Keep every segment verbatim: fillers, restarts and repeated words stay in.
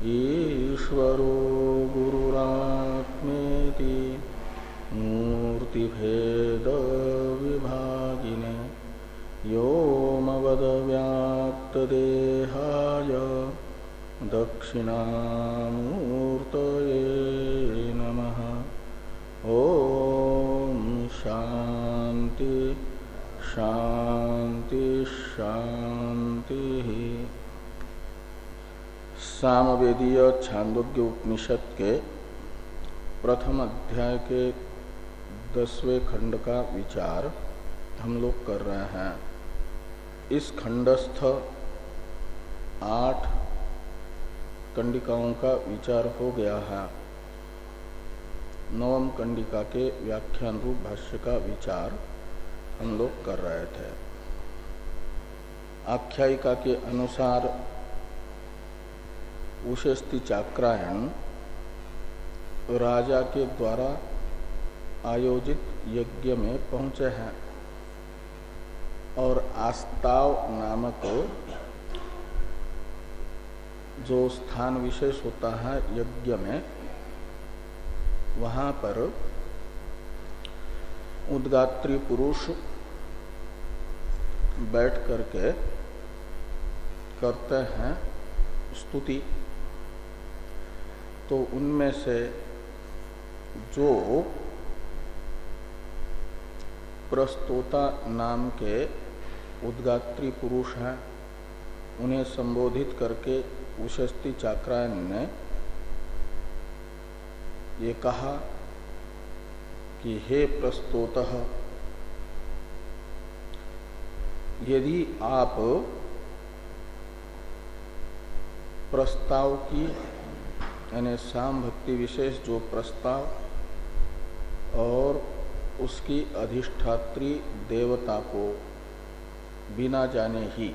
ईश्वरो गुरुरात्मेति मूर्तिभेद विभागिने व्योमवद्व्याप्तदेहाय दक्षिणामूर्तये नमः। ओम शांति शांति शांति। सामवेदीय छांदोग्य उपनिषद के प्रथम अध्याय के दसवें खंड का विचार हम लोग कर रहे हैं। इस खंडस्थ आठ कंडिकाओं का विचार हो गया है। नवम कंडिका के व्याख्यान रूप भाष्य का विचार हम लोग कर रहे थे। आख्यायिका के अनुसार उशस्ति चाक्रायण राजा के द्वारा आयोजित यज्ञ में पहुंचे हैं और आस्ताव नामक जो स्थान विशेष होता है यज्ञ में, वहां पर उद्गात्री पुरुष बैठ करके करते हैं स्तुति। तो उनमें से जो प्रस्तोता नाम के उद्गात्री पुरुष हैं, उन्हें संबोधित करके उशस्ति चाक्रायण ने ये कहा कि हे प्रस्तोतः, यदि आप प्रस्ताव की यानी साम भक्ति विशेष जो प्रस्ताव और उसकी अधिष्ठात्री देवता को बिना जाने ही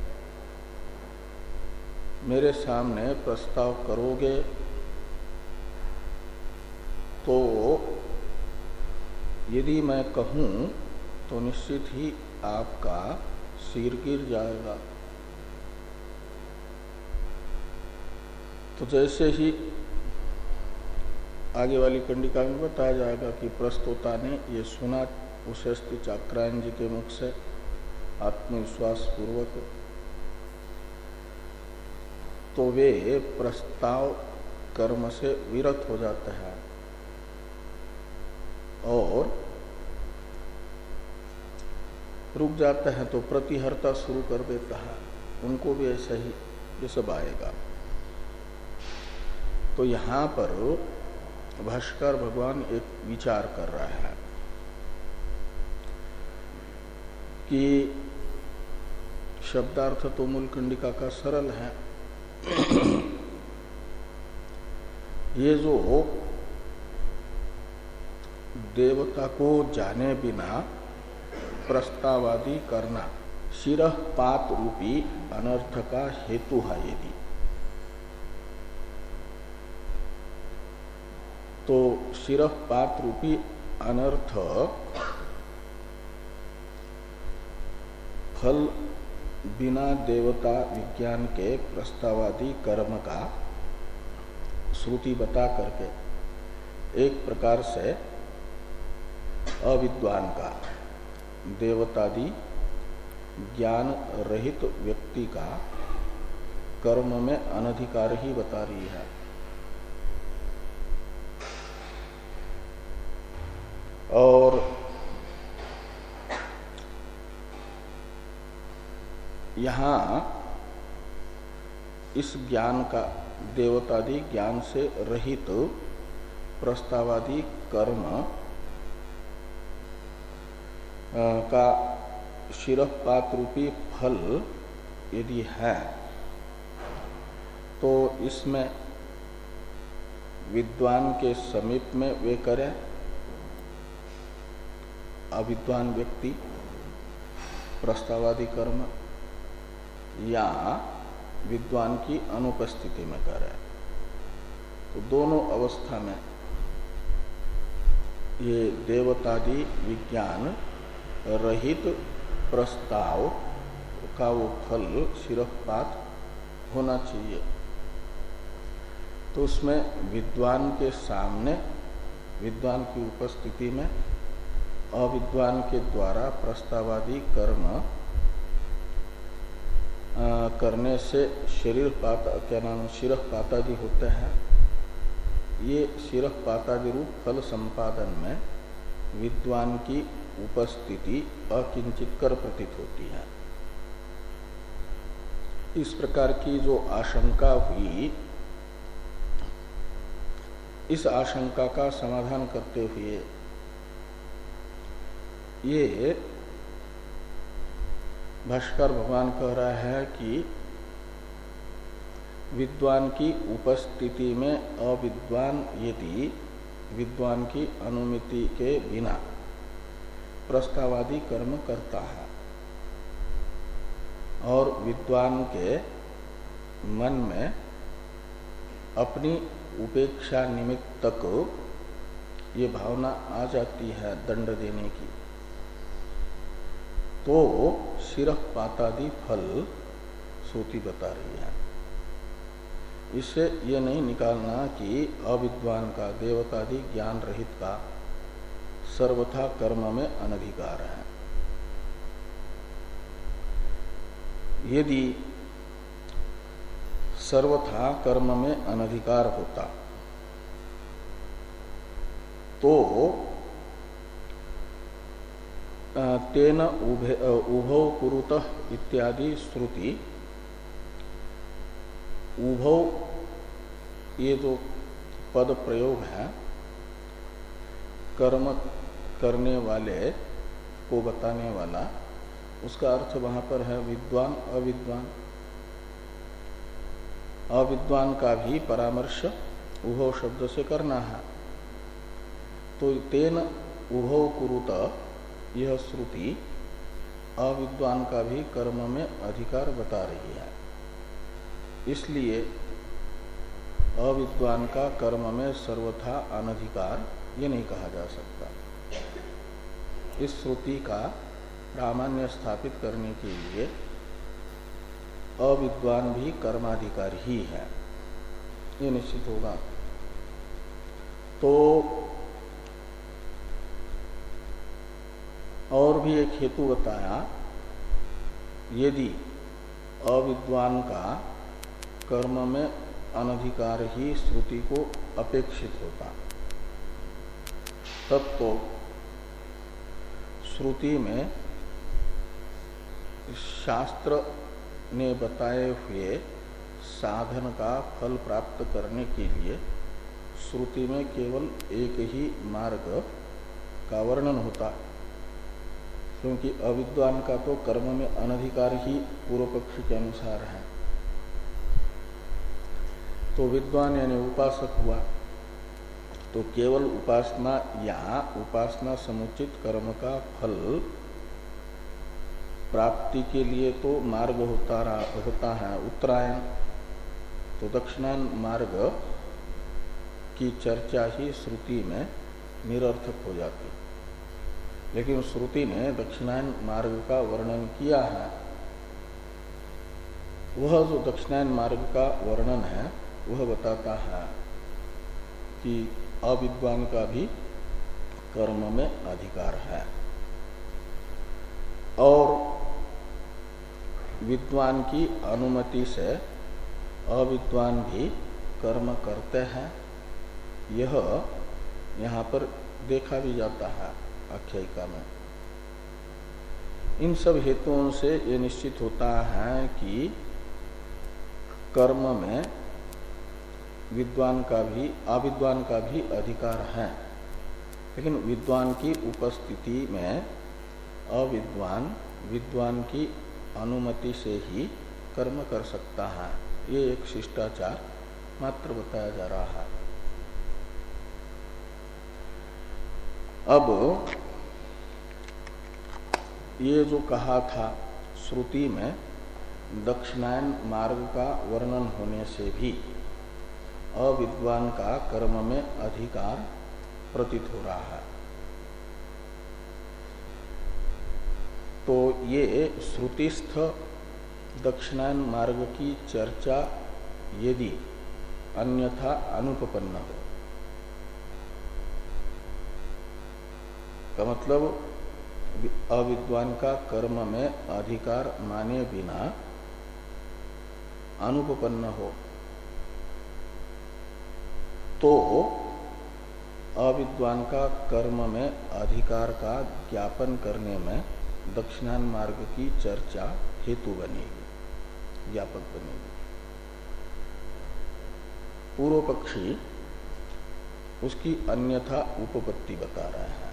मेरे सामने प्रस्ताव करोगे तो यदि मैं कहूं तो निश्चित ही आपका सिर गिर जाएगा। तो जैसे ही आगे वाली कंडिका में बताया जाएगा कि प्रस्तोता ने ये सुना उशस्ति चाक्रायण जी के मुख से आत्मविश्वास पूर्वक, तो वे प्रस्ताव कर्म से विरत हो जाते हैं और रुक जाते हैं, तो प्रतिहर्ता शुरू कर देता है। उनको भी ऐसा ही ये सब आएगा। तो यहाँ पर भाष्कर भगवान एक विचार कर रहा है कि शब्दार्थ तो मूल कंडिका का सरल है। ये जो देवता को जाने बिना प्रस्तावादि करना शिरः पात रूपी अनर्थ का हेतु है, यदि तो शिरः पात रूपी अनर्थ फल बिना देवता विज्ञान के प्रस्तावादि कर्म का श्रुति बता करके एक प्रकार से अविद्वान का, देवतादि ज्ञान रहित व्यक्ति का कर्म में अनधिकार ही बता रही है। और यहाँ इस ज्ञान का, देवतादि ज्ञान से रहित प्रस्तावादि कर्म का शिरःपात रूपी फल यदि है, तो इसमें विद्वान के समीप में वे करें, अविद्वान व्यक्ति प्रस्तावादि कर्म, या विद्वान की अनुपस्थिति में करे। तो दोनों अवस्था में ये देवतादि विज्ञान रहित प्रस्ताव का वो फल शिरःपात होना चाहिए। तो उसमें विद्वान के सामने, विद्वान की उपस्थिति में अविद्वान के द्वारा प्रस्तावादि कर्म आ, करने से शरीर पाता, क्या नाम, शिरः पातादि होते हैं। ये शिरः पातादि रूप फल संपादन में विद्वान की उपस्थिति अकिंचितकर प्रतीत होती है। इस प्रकार की जो आशंका हुई, इस आशंका का समाधान करते हुए ये भाष्कर भगवान कह रहा है कि विद्वान की उपस्थिति में अविद्वान यदि विद्वान की अनुमति के बिना प्रस्तावादि कर्म करता है और विद्वान के मन में अपनी उपेक्षा निमित्त तक ये भावना आ जाती है दंड देने की, तो शिरः पातादि फल श्रुति बता रही है। इससे ये नहीं निकालना कि अविद्वान का, देवतादि ज्ञान रहित का सर्वथा कर्म में अनधिकार है। यदि सर्वथा कर्म में अनधिकार होता तो तेन उभे उभौ कुरुतः इत्यादि श्रुति, उभौ ये जो पद प्रयोग है कर्म करने वाले को बताने वाला, उसका अर्थ वहां पर है विद्वान अविद्वान। अविद्वान का भी परामर्श उभौ शब्द से करना है। तो तेन उभौ कुरुत यह श्रुति अविद्वान का भी कर्म में अधिकार बता रही है। इसलिए अविद्वान का कर्म में सर्वथा अनधिकार ये नहीं कहा जा सकता। इस श्रुति का प्रामाण्य स्थापित करने के लिए अविद्वान भी कर्माधिकार ही है, ये निश्चित होगा। तो और भी एक हेतु बताया, यदि अविद्वान का कर्म में अनधिकार ही श्रुति को अपेक्षित होता तब तो श्रुति में शास्त्र ने बताए हुए साधन का फल प्राप्त करने के लिए श्रुति में केवल एक ही मार्ग का वर्णन होता, क्योंकि अविद्वान का तो कर्म में अनधिकार ही पूर्व पक्ष के अनुसार है। तो विद्वान यानी उपासक हुआ, तो केवल उपासना या उपासना समुचित कर्म का फल प्राप्ति के लिए तो मार्ग होता रहा, होता है उत्तरायण। तो दक्षिणायन मार्ग की चर्चा ही श्रुति में निरर्थक हो जाती। लेकिन श्रुति ने दक्षिणायन मार्ग का वर्णन किया है। वह जो दक्षिणायन मार्ग का वर्णन है वह बताता है कि अविद्वान का भी कर्म में अधिकार है और विद्वान की अनुमति से अविद्वान भी कर्म करते हैं। यह यहाँ पर देखा भी जाता है आख्यायिका में। इन सब हेतुओं से ये निश्चित होता है कि कर्म में विद्वान का भी अविद्वान का भी अधिकार है, लेकिन विद्वान की उपस्थिति में अविद्वान विद्वान की अनुमति से ही कर्म कर सकता है। ये एक शिष्टाचार मात्र बताया जा रहा है। अब ये जो कहा था श्रुति में दक्षिणायन मार्ग का वर्णन होने से भी अविद्वान का कर्म में अधिकार प्रतीत हो रहा है, तो ये श्रुतिस्थ दक्षिणायन मार्ग की चर्चा यदि अन्यथा अनुपपन्न हो। का मतलब अविद्वान का कर्म में अधिकार माने बिना अनुपपन्न हो तो अविद्वान का कर्म में अधिकार का ज्ञापन करने में दक्षिणायन मार्ग की चर्चा हेतु बनेगी, ज्ञापक बनेगी। पूर्व पक्षी उसकी अन्यथा उपपत्ति बता रहा है।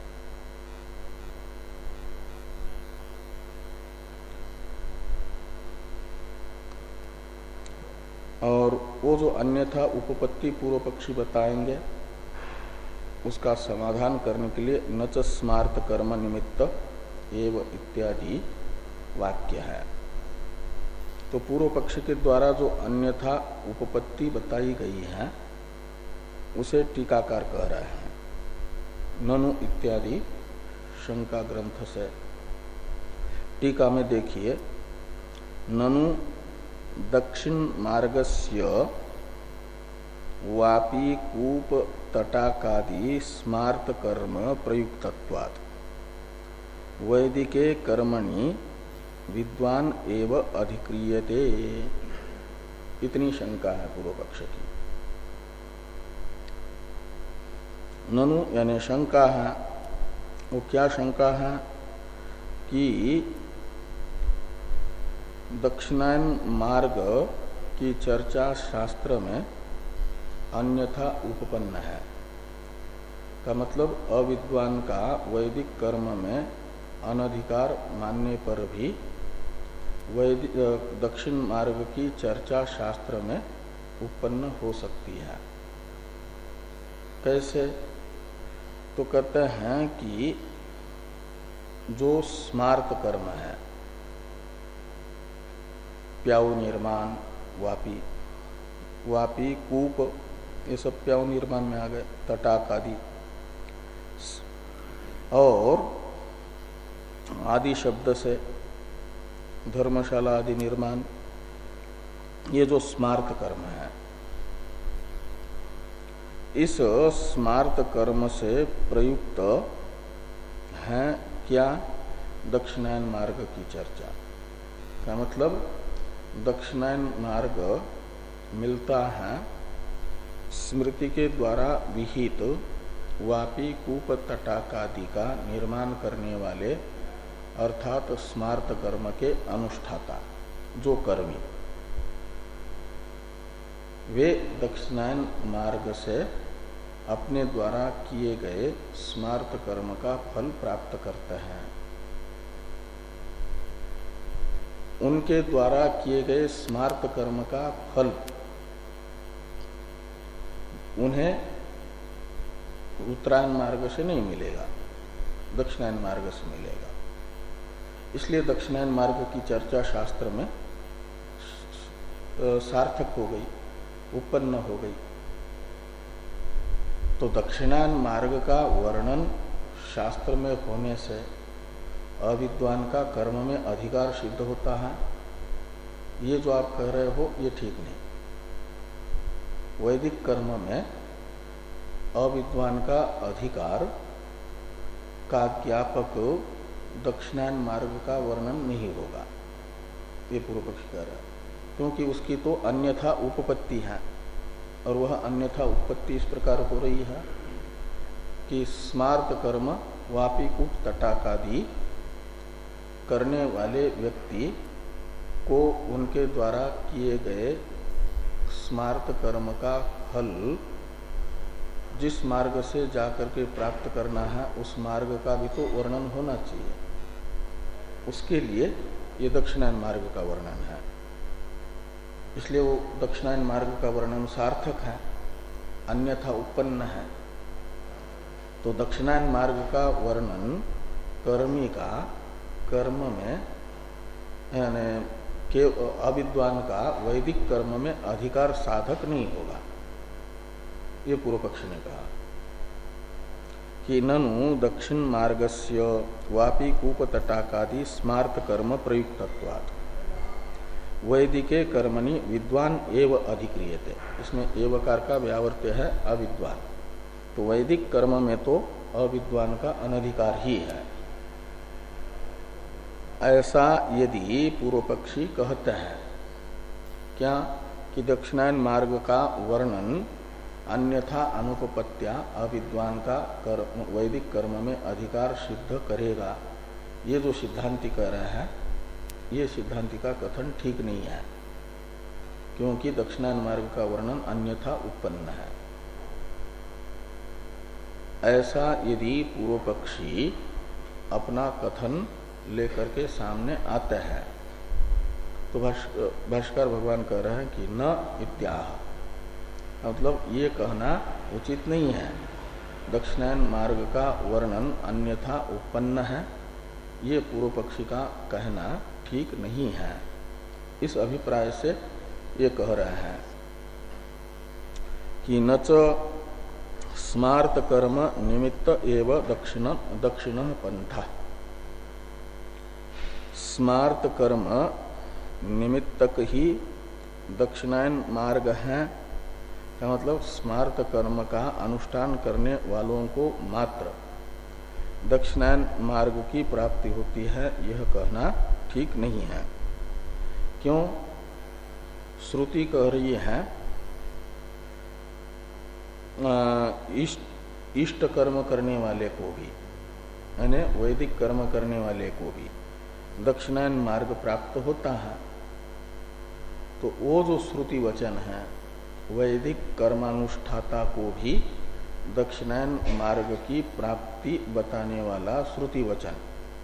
और वो जो अन्यथा उपपत्ति पूर्व पक्षी बताएंगे उसका समाधान करने के लिए न च स्मार्त कर्म निमित्त एव इत्यादि वाक्य है। तो पूर्व पक्ष के द्वारा जो अन्यथा उपपत्ति बताई गई है उसे टीकाकार कह रहे हैं ननु इत्यादि शंका ग्रंथ से। टीका में देखिए, ननु दक्षिण मार्गस्य वापी कूप तटाकादि स्मार्त कर्म प्रयुक्तत्वात् वैदिके कर्मणि विद्वान एव अधिक्रियते। इतनी शंका है पूर्व पक्ष की। ननु यानी शंका है, वो क्या शंका है कि दक्षिणायन मार्ग की चर्चा शास्त्र में अन्यथा उपपन्न है। का मतलब अविद्वान का वैदिक कर्म में अनधिकार मानने पर भी वैदिक दक्षिण मार्ग की चर्चा शास्त्र में उत्पन्न हो सकती है। कैसे? तो कहते हैं कि जो स्मार्त कर्म है, प्याऊ निर्माण, वापी वापी कूप, ये सब प्याऊ निर्माण में आ गए, तटाक आदि, और आदि शब्द से धर्मशाला आदि निर्माण, ये जो स्मार्त कर्म है, इस स्मार्त कर्म से प्रयुक्त है क्या? दक्षिणायन मार्ग की चर्चा। क्या मतलब? दक्षिणायन मार्ग मिलता है स्मृति के द्वारा विहित वापी कूप तटाकादि का निर्माण करने वाले अर्थात स्मार्त कर्म के अनुष्ठाता जो कर्मी, वे दक्षिणायन मार्ग से अपने द्वारा किए गए स्मार्त कर्म का फल प्राप्त करते हैं। उनके द्वारा किए गए स्मार्त कर्म का फल उन्हें उत्तरायण मार्ग से नहीं मिलेगा, दक्षिणायन मार्ग से मिलेगा। इसलिए दक्षिणायन मार्ग की चर्चा शास्त्र में सार्थक हो गई, उत्पन्न हो गई। तो दक्षिणायन मार्ग का वर्णन शास्त्र में होने से अविद्वान का कर्म में अधिकार सिद्ध होता है, ये जो आप कह रहे हो ये ठीक नहीं। वैदिक कर्म में अविद्वान का अधिकार का ज्ञापक दक्षिणायन मार्ग का वर्णन नहीं होगा, ये पूर्व पक्ष कह रहा है, क्योंकि उसकी तो अन्यथा उपपत्ति है। और वह अन्यथा उपपत्ति इस प्रकार हो रही है कि स्मार्त कर्म वापी कूप तटाकादि करने वाले व्यक्ति को उनके द्वारा किए गए स्मार्त कर्म का फल जिस मार्ग से जाकर के प्राप्त करना है उस मार्ग का भी तो वर्णन होना चाहिए। उसके लिए ये दक्षिणायन मार्ग का वर्णन है, इसलिए वो दक्षिणायन मार्ग का वर्णन सार्थक है, अन्यथा उत्पन्न है। तो दक्षिणायन मार्ग का वर्णन कर्मी का कर्म में यानी के अविद्वान का वैदिक कर्म में अधिकार साधक नहीं होगा, ये पूर्व पक्ष ने कहा कि ननु दक्षिण मार्गस्य वापी कूप तटाकादि स्मार्त कर्म प्रयुक्तत्वात् वैदिके कर्मणि विद्वान एव अधिक्रियते, इसमें एवकार का व्यावर्त्य है अविद्वान, तो वैदिक कर्म में तो अविद्वान का अनधिकार ही है। ऐसा यदि पूर्व पक्षी कहते हैं क्या कि दक्षिणायन मार्ग का वर्णन अन्यथा अनुपपत्या अविद्वान का कर्म वैदिक कर्म में अधिकार सिद्ध करेगा, ये जो सिद्धांति कह रहे हैं ये सिद्धांति का कथन ठीक नहीं है, क्योंकि दक्षिणायन मार्ग का वर्णन अन्यथा उत्पन्न है। ऐसा यदि पूर्व पक्षी अपना कथन लेकर के सामने आते हैं तो भाष्कर भगवान कह रहे हैं कि न इत्याह, मतलब ये कहना उचित नहीं है। दक्षिणायन मार्ग का वर्णन अन्यथा उत्पन्न है, ये पूर्व पक्षी का कहना ठीक नहीं है। इस अभिप्राय से ये कह रहे हैं कि न च स्मार्त कर्म निमित्त एव दक्षिण दक्षिण पंथा, स्मार्त कर्म निमित्तक ही दक्षिणायन मार्ग है, का मतलब स्मार्त कर्म का अनुष्ठान करने वालों को मात्र दक्षिणायन मार्ग की प्राप्ति होती है, यह कहना ठीक नहीं है। क्यों? श्रुति कह रही है इष्ट इष्ट कर्म करने वाले को भी, यानी वैदिक कर्म करने वाले को भी दक्षिणायन मार्ग प्राप्त होता है। तो वो जो श्रुति वचन है वैदिक कर्मानुष्ठाता को भी दक्षिणायन मार्ग की प्राप्ति बताने वाला श्रुति वचन,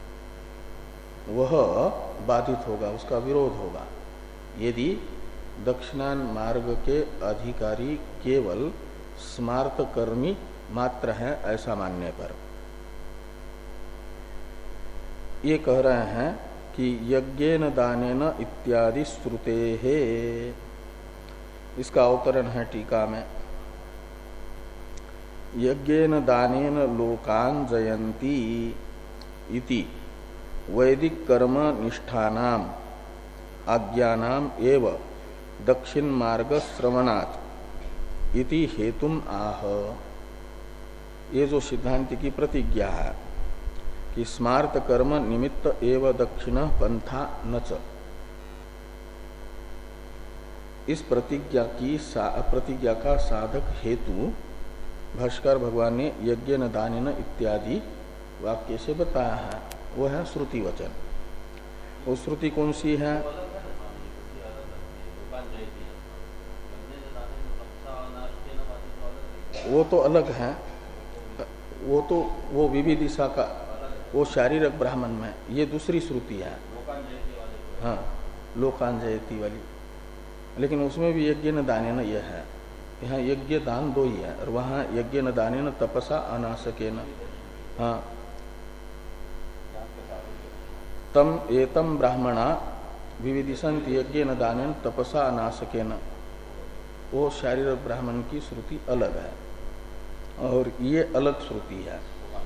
वह बाधित होगा, उसका विरोध होगा यदि दक्षिणायन मार्ग के अधिकारी केवल स्मार्त कर्मी मात्र है ऐसा मानने पर। ये कह रहे हैं कि यज्ञेन दानेन इत्यादि श्रुते है, इसका अवतरण है टीका में। यज्ञेन दानेन लोकान जयंती इति वैदिक कर्म निष्ठानाम आज्ञानाम एव दक्षिण मार्ग श्रवणात् इति हेतुम आह। ये जो सिद्धांत की प्रतिज्ञा है कि स्मार्त कर्म निमित्त एव दक्षिण पंथा नच, इस प्रतिज्ञा की प्रतिज्ञा का साधक हेतु भाष्कर भगवान ने यज्ञ न दानेन इत्यादि वाक्य से बताया है, वो है श्रुति वचन। वो श्रुति कौन सी है? वो तो अलग है, वो तो वो विविदिशा का, वो शारीरक ब्राह्मण में, ये दूसरी श्रुति है। हाँ, लोकान जयती वाली, लेकिन उसमें भी यज्ञ न दानेन यह है। यहाँ यज्ञ दान दो ही है और वहाँ यज्ञ न दानेन तपसा अनासकेन। हाँ, तम एतम ब्राह्मणा विविदिशंत यज्ञ न दानेन तपसा अनासकेन, वो शारीरक ब्राह्मण की श्रुति अलग है और ये अलग श्रुति है।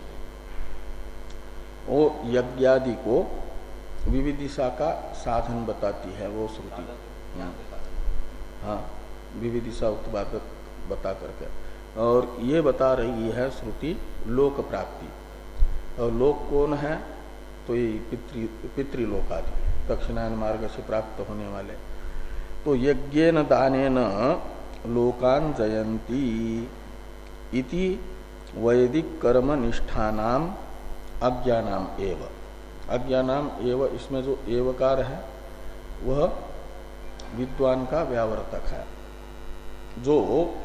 वो यज्ञादि को विविदिशा का साधन बताती है वो श्रुति। हाँ, विविदिशा उत्पादक बता करके, और ये बता रही है श्रुति लोक प्राप्ति। और लोक कौन है? तो ये पितृ पितृलोक आदि दक्षिणायन मार्ग से प्राप्त होने वाले। तो यज्ञेन दानेन लोकान जयंती इति वैदिक कर्म निष्ठानाम अज्ञानाम एव। अज्ञानाम एव, इसमें जो एवकार है वह विद्वान का व्यावर्तक है, जो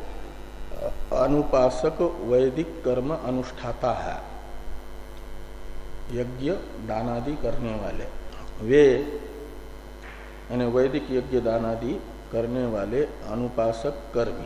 अनुपासक वैदिक कर्म अनुष्ठाता है, यज्ञ दानादि करने वाले वे, यानी वैदिक यज्ञ दानादि करने वाले अनुपासक कर्मी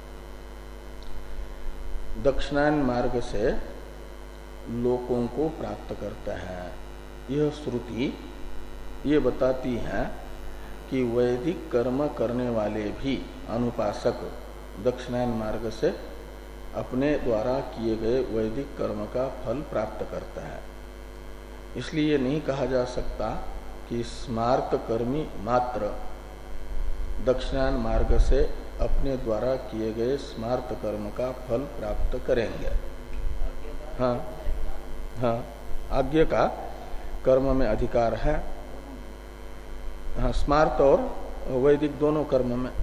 दक्षिणायन मार्ग से लोकों को प्राप्त करता है। यह श्रुति ये बताती है कि वैदिक कर्म करने वाले भी अनुपासक दक्षिणायन मार्ग से अपने द्वारा किए गए वैदिक कर्म का फल प्राप्त करता है। इसलिए ये नहीं कहा जा सकता कि स्मार्त कर्मी मात्र दक्षिणायन मार्ग से अपने द्वारा किए गए स्मार्त कर्म का फल प्राप्त करेंगे। हाँ हाँ, आज्ञा का कर्म में अधिकार है। हाँ, स्मार्त और वैदिक दोनों कर्म में।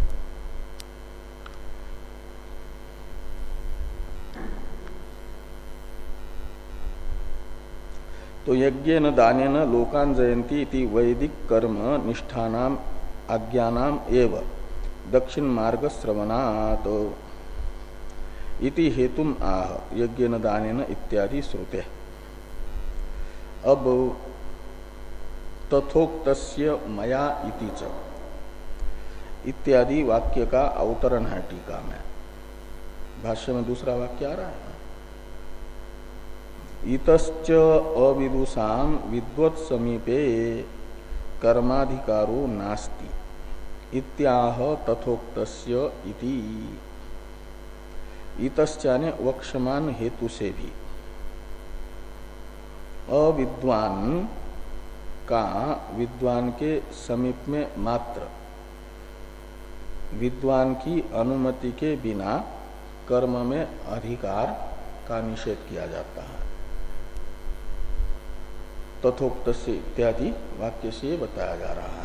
तो यज्ञेन दानेन लोकान जयंती इति वैदिक कर्म निष्ठानाम आज्ञानाम एव दक्षिण मार्ग श्रवणात् इति हेतुम आह यज्ञेन दानेन इत्यादि श्रुते। अब तथोक्तस्य मया इति च इत्यादि वाक्य का अवतरण है टीका में। भाष्य में दूसरा वाक्य आ रहा है। इतश्च अविदुषाम विद्वत् समीपे कर्माधिकारो नास्ति इत्याह तथोक्तस्य इति। इतश्चाने वक्षमान हेतु से भी अविद्वान का विद्वान के समीप में मात्र विद्वान की अनुमति के बिना कर्म में अधिकार का निषेध किया जाता है। तथोक्त से इत्यादि वाक्य से बताया जा रहा है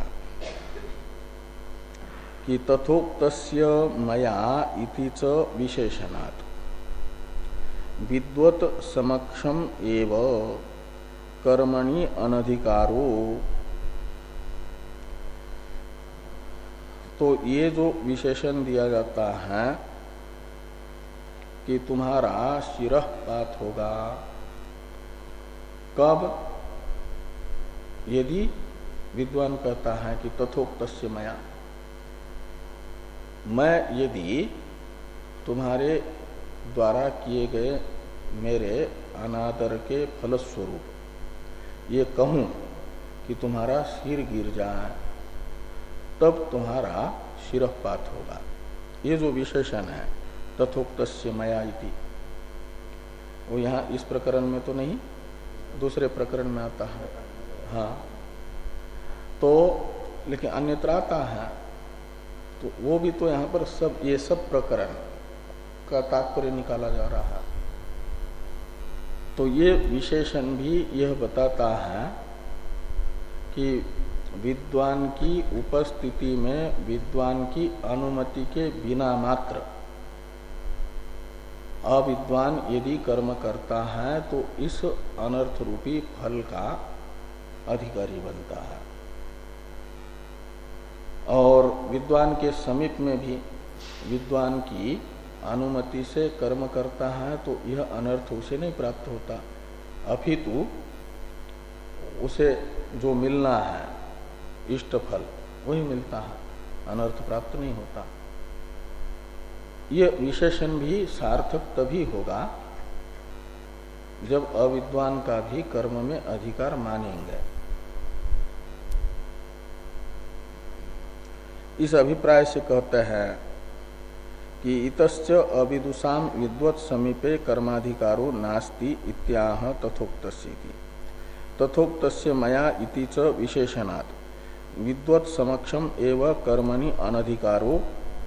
कि तथोक्तस्य मया इति च विशेषणात् विद्वत् समक्षम एव कर्मणि अनधिकारो। तो ये जो विशेषण दिया जाता है कि तुम्हारा शिरःपात होगा कब, यदि विद्वान कहता है कि तथोक्तस्य मया, मैं यदि तुम्हारे द्वारा किए गए मेरे अनादर के फलस्वरूप ये कहूं कि तुम्हारा सिर गिर जाए, तब तुम्हारा शिरःपात होगा। ये जो विशेषण है तथोक्तस्य मया इति, वो यहाँ इस प्रकरण में तो नहीं, दूसरे प्रकरण में आता है। हाँ, तो लेकिन अन्यत्र आता है, तो वो भी तो यहाँ पर सब ये सब प्रकरण का तात्पर्य निकाला जा रहा है। तो ये विशेषण भी यह बताता है कि विद्वान की उपस्थिति में विद्वान की अनुमति के बिना मात्र अविद्वान यदि कर्म करता है तो इस अनर्थ रूपी फल का अधिकारी बनता है। और विद्वान के समीप में भी विद्वान की अनुमति से कर्म करता है तो यह अनर्थ उसे नहीं प्राप्त होता, अपितु उसे जो मिलना है इष्ट फल वही मिलता है, अनर्थ प्राप्त नहीं होता। यह विशेषण भी सार्थक तभी होगा जब अविद्वान का भी कर्म में अधिकार मानेंगे। इस अभिप्राय से कहते हैं कि इतश्च अविदुषाम विद्वत् समीपे कर्माधिकारो नास्ति इत्याह तथोक्तस्येति। तथोक्तस्य मया इति च विशेषणात् विद्वत् समक्षम एव कर्मणि अनधिकारो।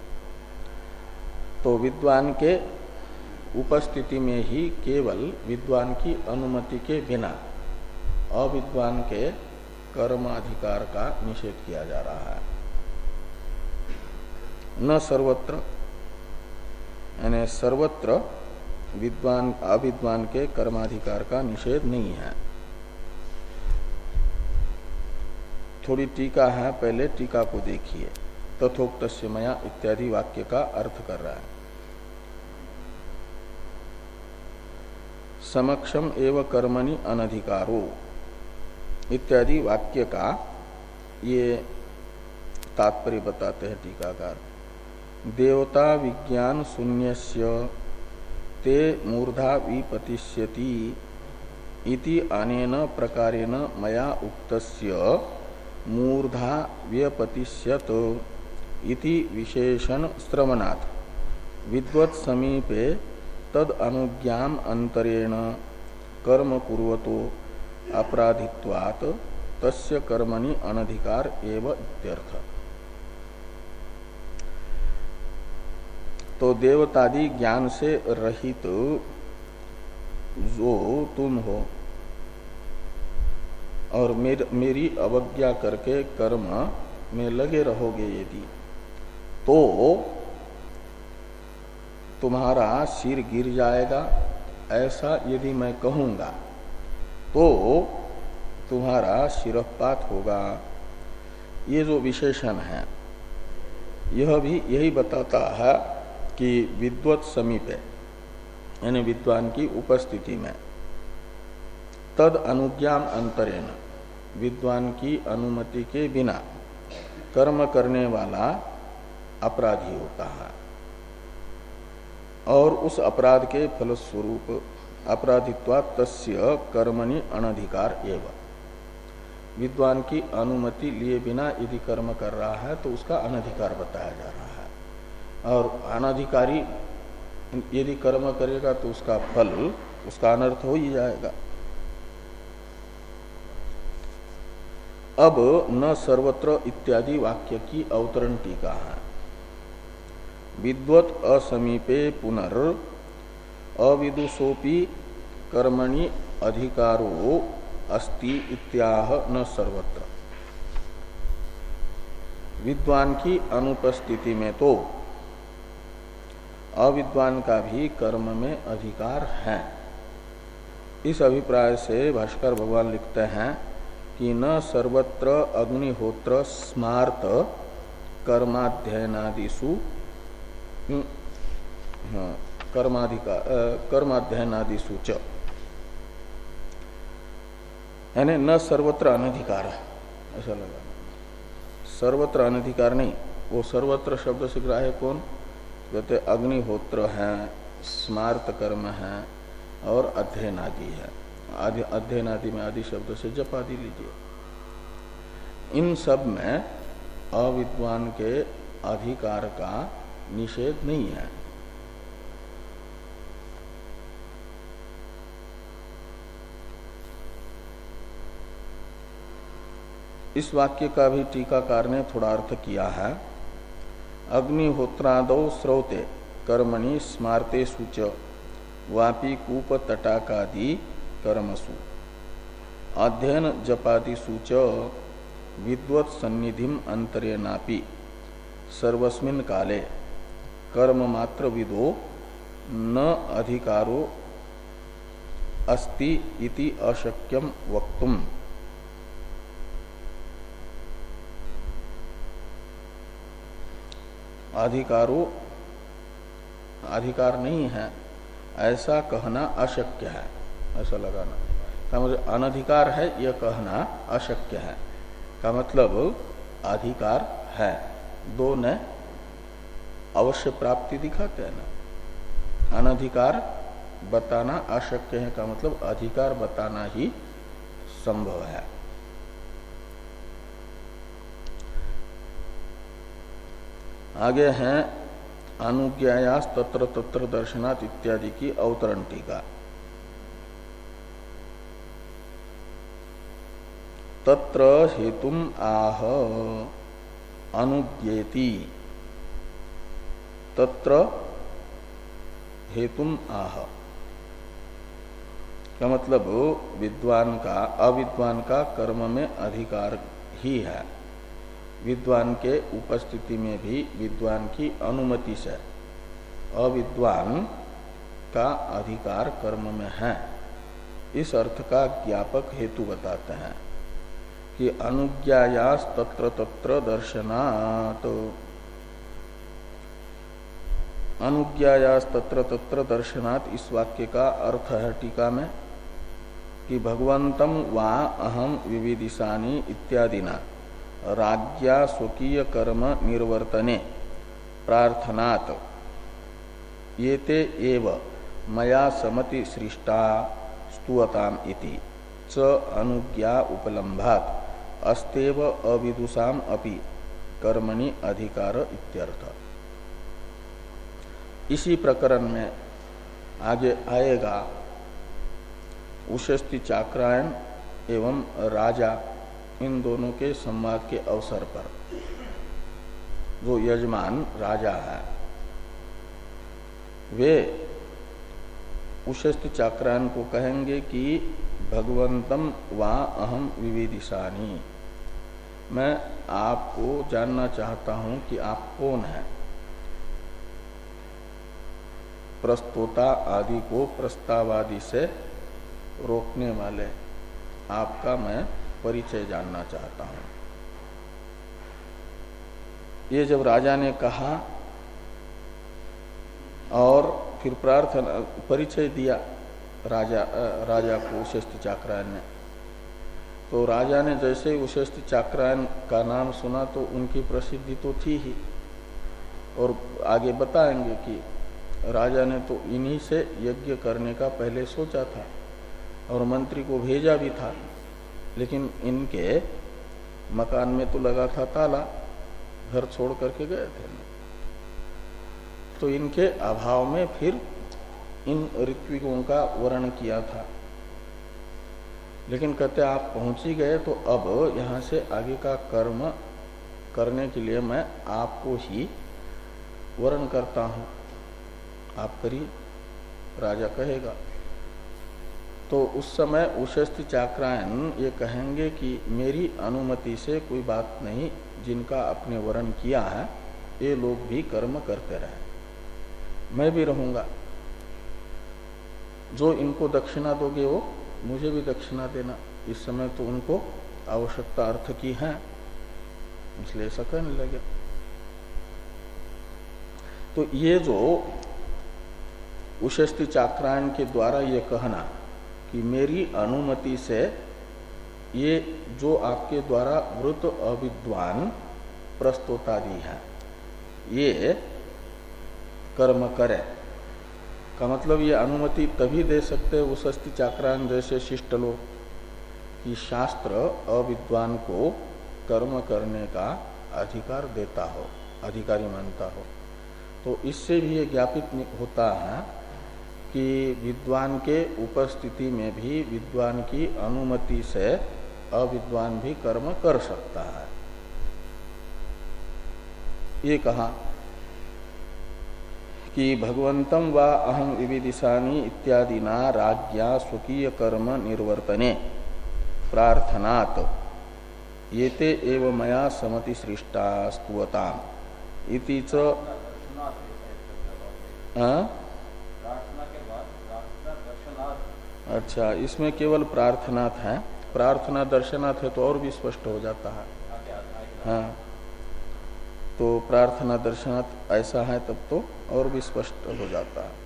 तो विद्वान के उपस्थिति में ही केवल विद्वान की अनुमति के बिना अविद्वान के कर्म अधिकार का निषेध किया जा रहा है। न सर्वत्र, यानी सर्वत्र विद्वान अविद्वान के कर्माधिकार का निषेध नहीं है। थोड़ी टीका है, पहले टीका को देखिए। तथोक्तस्य मया इत्यादि वाक्य का अर्थ कर रहा है। समक्षम एव कर्मणि अनधिकारो इत्यादि वाक्य का ये तात्पर्य बताते हैं टीकाकार। देवता विज्ञान शून्यस्य ते मूर्धा विपतिष्यति इति अनेन प्रकारेण मया उक्तस्य मूर्धा व्यपतिष्यत इति विशेषण श्रवणात् विद्वत् समीपे तद अनुज्ञाम अंतरेण कर्म कुर्वतो अपराधित्वात् तस्य कर्मणि अनधिकार एव इत्यर्थ। तो देवतादि ज्ञान से रहित जो तुम हो और मेर, मेरी अवज्ञा करके कर्म में लगे रहोगे यदि, तो तुम्हारा सिर गिर जाएगा, ऐसा यदि मैं कहूँगा तो तुम्हारा सिरपात होगा। ये जो विशेषण है यह भी यही बताता है कि विद्वत समीपे यानी विद्वान की उपस्थिति में तद अनुज्ञान अंतरेण विद्वान की अनुमति के बिना कर्म करने वाला अपराधी होता है और उस अपराध के फलस्वरूप अपराधित्वात् तस्य कर्मणि अनधिकार एवं। विद्वान की अनुमति लिए बिना यदि कर्म कर रहा है तो उसका अनधिकार बताया जा रहा है, और अनधिकारी यदि कर्म करेगा तो उसका फल उसका अनर्थ हो ही जाएगा। अब न सर्वत्र इत्यादि वाक्य की अवतरण टीका है। विद्वत असमीपे पुनर् अविदुषोपि कर्मणि अधिकारो अस्ति इत्याह न सर्वत्र। विद्वान की अनुपस्थिति में तो अविद्वान का भी कर्म में अधिकार है। इस अभिप्राय से भाष्कर भगवान लिखते हैं कि न सर्वत्र अग्निहोत्र स्मार्त कर्माध्ययनादिषु कर्माधिकार कर्माध्ययनादिषु च, यानी न सर्वत्र अनधिकार, ऐसा लगा। सर्वत्र अनधिकार नहीं, वो सर्वत्र शब्द से ग्राह्य कौन? कहते अग्निहोत्र है, स्मार्त कर्म है और अध्ययन आदि है। आदि अध्ययन आदि में आदि शब्द से जप आदि लीजिए। इन सब में अविद्वान के अधिकार का निषेध नहीं है। इस वाक्य का भी टीकाकार ने थोड़ा अर्थ किया है। अग्निहोत्रादौ स्रौते कर्मणि स्मार्ते सूच वापी कूप तटाकादि कर्मसु अध्ययन जपादि सूच विद्वत् सन्निधिम अंतरेणापि सर्वस्मिन् काले कर्म मात्र विदो न अधिकारो अस्ति इति अशक्यम वक्तुम। अधिकारो अधिकार नहीं है ऐसा कहना अशक्य है, ऐसा लगाना का मतलब अनधिकार है यह कहना अशक्य है का मतलब अधिकार है। दो ने अवश्य प्राप्ति दिखाते हैं ना। अनधिकार बताना अशक्य है का मतलब अधिकार बताना ही संभव है। आगे हैं अनुज्ञायास तत्र तत्र दर्शनात् इत्यादि की अवतरण टीका। तत्र हेतुम आह अनुज्ञेति, तत्र हेतुम आह का मतलब विद्वान का अविद्वान का कर्म में अधिकार ही है। विद्वान के उपस्थिति में भी विद्वान की अनुमति से अविद्वान का अधिकार कर्म में है। इस अर्थ का ज्ञापक हेतु बताते हैं कि अनुज्ञायास तत्र तत्र दर्शनात्। अनुज्ञायास तत्र तत्र दर्शनात् इस वाक्य का अर्थ है टीका में कि भगवंतम वा अहम विविदिशानि इत्यादिना राज्ञा स्वकीय कर्म निर्वर्तने प्रार्थनात् येते एव मया समति सृष्टा स्तुवताम इति च अनुज्ञा उपलम्भात् अस्तेव अविदुषाम अपि कर्मणि अधिकार इत्यर्थ। इसी प्रकरण में आगे आएगा उशस्ति चाक्रायण एवं राजा इन दोनों के संवाद के अवसर पर जो यजमान राजा है वे उशस्ति चाक्रायन को कहेंगे कि भगवंतम वा अहम विविदिशानी, मैं आपको जानना चाहता हूं कि आप कौन हैं। प्रस्तोता आदि को प्रस्तावादि से रोकने वाले आपका मैं परिचय जानना चाहता हूं। ये जब राजा ने कहा और फिर प्रार्थना परिचय दिया राजा राजा को उशस्ति चाक्रायन ने, तो राजा ने जैसे ही उशस्ति चाक्रायन का नाम सुना तो उनकी प्रसिद्धि तो थी ही, और आगे बताएंगे कि राजा ने तो इन्हीं से यज्ञ करने का पहले सोचा था और मंत्री को भेजा भी था, लेकिन इनके मकान में तो लगा था ताला, घर छोड़ करके गए थे। तो इनके अभाव में फिर इन ऋत्विकों का वर्ण किया था, लेकिन कहते आप पहुंच ही गए तो अब यहाँ से आगे का कर्म करने के लिए मैं आपको ही वर्ण करता हूं, आप करिए, राजा कहेगा। तो उस समय उशस्ति चाक्रायन ये कहेंगे कि मेरी अनुमति से कोई बात नहीं, जिनका अपने वर्ण किया है ये लोग भी कर्म करते रहे, मैं भी रहूंगा। जो इनको दक्षिणा दोगे वो मुझे भी दक्षिणा देना। इस समय तो उनको आवश्यकता अर्थ की है, इसलिए ऐसा कहने लगे। तो ये जो उशस्ति चाक्रायन के द्वारा ये कहना कि मेरी अनुमति से ये जो आपके द्वारा वृत अविद्वान प्रस्तोतादि है ये कर्म करे, का मतलब ये अनुमति तभी दे सकते उशस्ति चाक्रायन जैसे शिष्ट लोग कि शास्त्र अविद्वान को कर्म करने का अधिकार देता हो, अधिकारी मानता हो। तो इससे भी ये ज्ञापित होता है कि विद्वान के उपस्थिति में भी विद्वान की अनुमति से अविद्वान भी कर्म कर सकता है। ये कहा कि भगवंतम वा अहम विविदिशानि इत्यादि ना राज्ञा स्वकीय कर्म निर्वर्तने प्रार्थनात् येते एव मया समति सृष्टा स्तुवताम् इति च। अच्छा, इसमें केवल प्रार्थनात् है, प्रार्थना दर्शनात् है तो और भी स्पष्ट हो जाता है। हाँ, तो प्रार्थना दर्शनात् ऐसा है तब तो और भी स्पष्ट हो जाता है।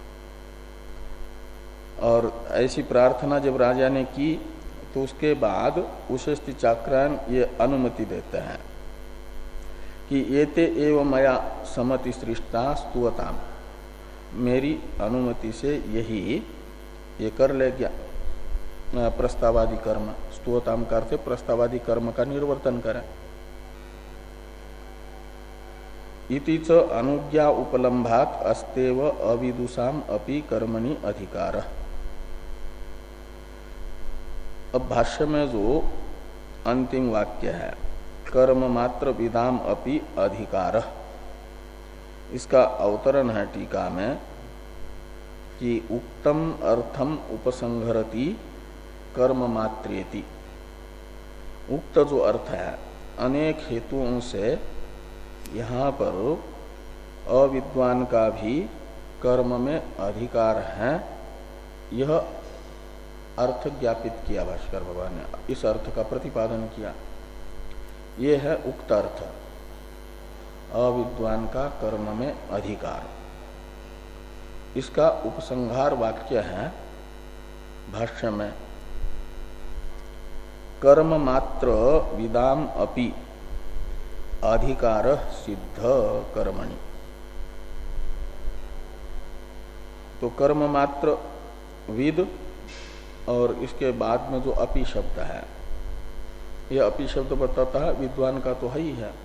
और ऐसी प्रार्थना जब राजा ने की तो उसके बाद उशस्ति चाक्रायन ये अनुमति देते हैं कि एते एव मया समति सृष्टा स्तुवताम्, मेरी अनुमति से यही ये कर ले गया प्रस्तावादि कर्म। स्तुवताम् का अर्थ प्रस्तावादि कर्म का निर्वर्तन करें। इति च अनुज्ञा उपलम्भात अस्तेव अविदुषाम अपि कर्मणि अधिकार। अब भाष्य में जो अंतिम वाक्य है कर्म मात्र विदाम अपि अधिकार, इसका अवतरण है टीका में कि उक्तम अर्थम उपसंहरति कर्म मात्रेति। उक्त जो अर्थ है अनेक हेतुओं से यहाँ पर अविद्वान का भी कर्म में अधिकार है, यह अर्थ ज्ञापित किया भास्कर भगवान ने, इस अर्थ का प्रतिपादन किया। ये है उक्त अर्थ, अविद्वान का कर्म में अधिकार। इसका उपसंहार वाक्य है भाष्य में कर्म मात्र विदाम अपि अधिकार सिद्ध कर्मणि। तो कर्म मात्र विद और इसके बाद में जो अपि शब्द है, यह अपि शब्द बताता है विद्वान का तो है ही है।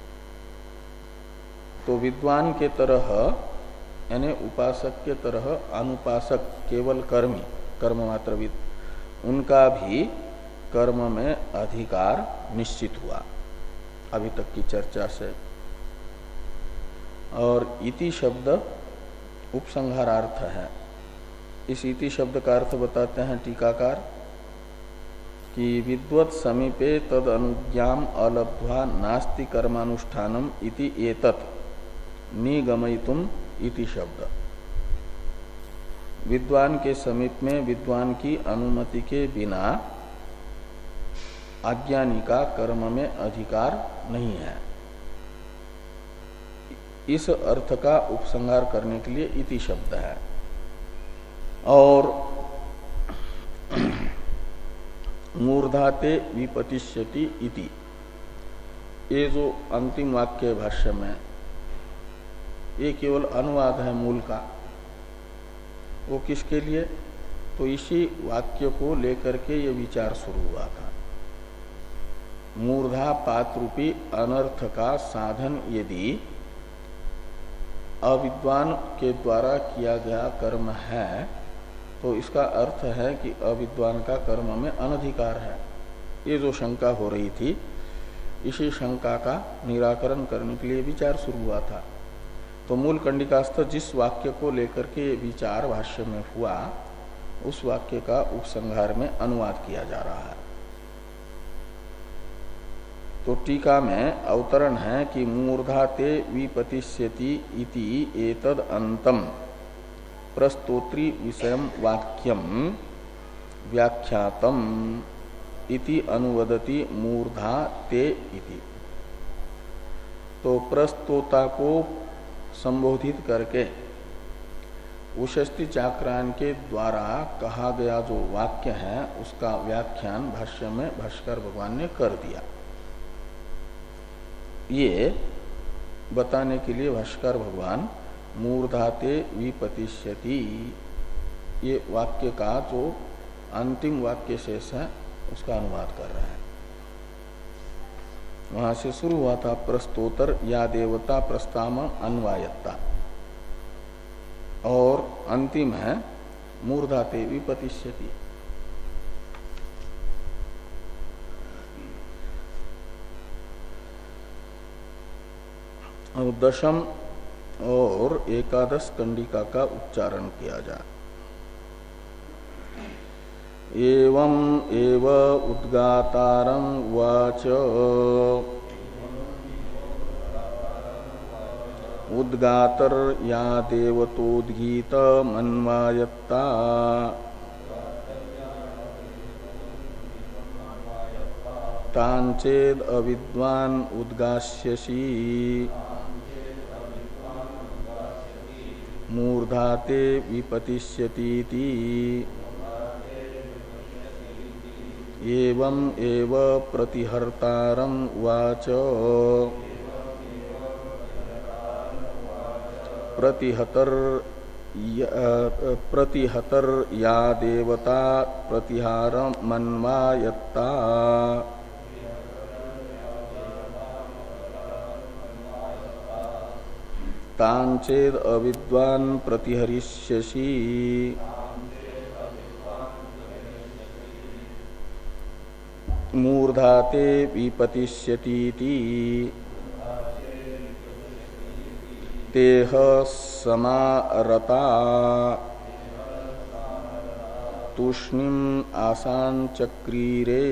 तो विद्वान के तरह यानी उपासक के तरह अनुपासक केवल कर्मी कर्म मात्र विद, उनका भी कर्म में अधिकार निश्चित हुआ अभी तक की चर्चा से। और इति शब्द उपसंहारार्थ है। इस इति शब्द का अर्थ बताते हैं टीकाकार कि विद्वत समीपे तद अनुज्ञाम अलब्ध्वा नास्ति कर्मानुष्ठानम इति एतत् निगमयितुम इति शब्द। विद्वान के समीप में विद्वान की अनुमति के बिना अज्ञानी का कर्म में अधिकार नहीं है। इस अर्थ का उपसंहार करने के लिए इति शब्द है। और मूर्धाते विपतिष्यति इति, ये जो अंतिम वाक्य भाष्य में, ये केवल अनुवाद है मूल का। वो किसके लिए? तो इसी वाक्य को लेकर के ये विचार शुरू हुआ था। मूर्धा पात रूपी अनर्थ का साधन यदि अविद्वान के द्वारा किया गया कर्म है तो इसका अर्थ है कि अविद्वान का कर्म में अनधिकार है। ये जो शंका हो रही थी, इसी शंका का निराकरण करने के लिए विचार शुरू हुआ था। तो मूल कंडिकास्थ जिस वाक्य को लेकर के विचार भाष्य में हुआ, उस वाक्य का उपसंहार में अनुवाद किया जा रहा है। तो टीका में अवतरण है कि मूर्धाते विपतिष्यति इति एतद अंतम प्रस्तोत्री विषयम वाक्यम व्याख्यातम इति अनुवदति मूर्धा ते इति। तो प्रस्तोता को संबोधित करके उषस्ति चाक्रायन के द्वारा कहा गया जो वाक्य है उसका व्याख्यान भाष्य में भाष्कर भगवान ने कर दिया। ये बताने के लिए भाष्कर भगवान मूर्धाते विपतिष्यति, ये वाक्य का जो अंतिम वाक्य शेष है उसका अनुवाद कर रहे हैं। वहां से शुरू हुआ था प्रस्तोतर या देवता प्रस्ताम अन्वायत्ता, और अंतिम है मूर्धाते विपतिष्यति। अब दशम और एकादश कंडिका का उच्चारण किया जाए। एवं एव उद्गातारं वाच उद्गातर या देवतोद्गीत मन्वायत्ता तांचेद अविद्वान उद्गास्यसि मूर्धाते विपतिष्यतीति एवं एव प्रतिहर्तारं वाच प्रतिहतर प्रतिहतर या देवता प्रतिहार मन्वायत्ता तांचेद अविद्वान प्रतिहरिष्यसि मूर्धाते विपतिष्यतीति तेह समारता तूष्णीम आसान चक्रीरे।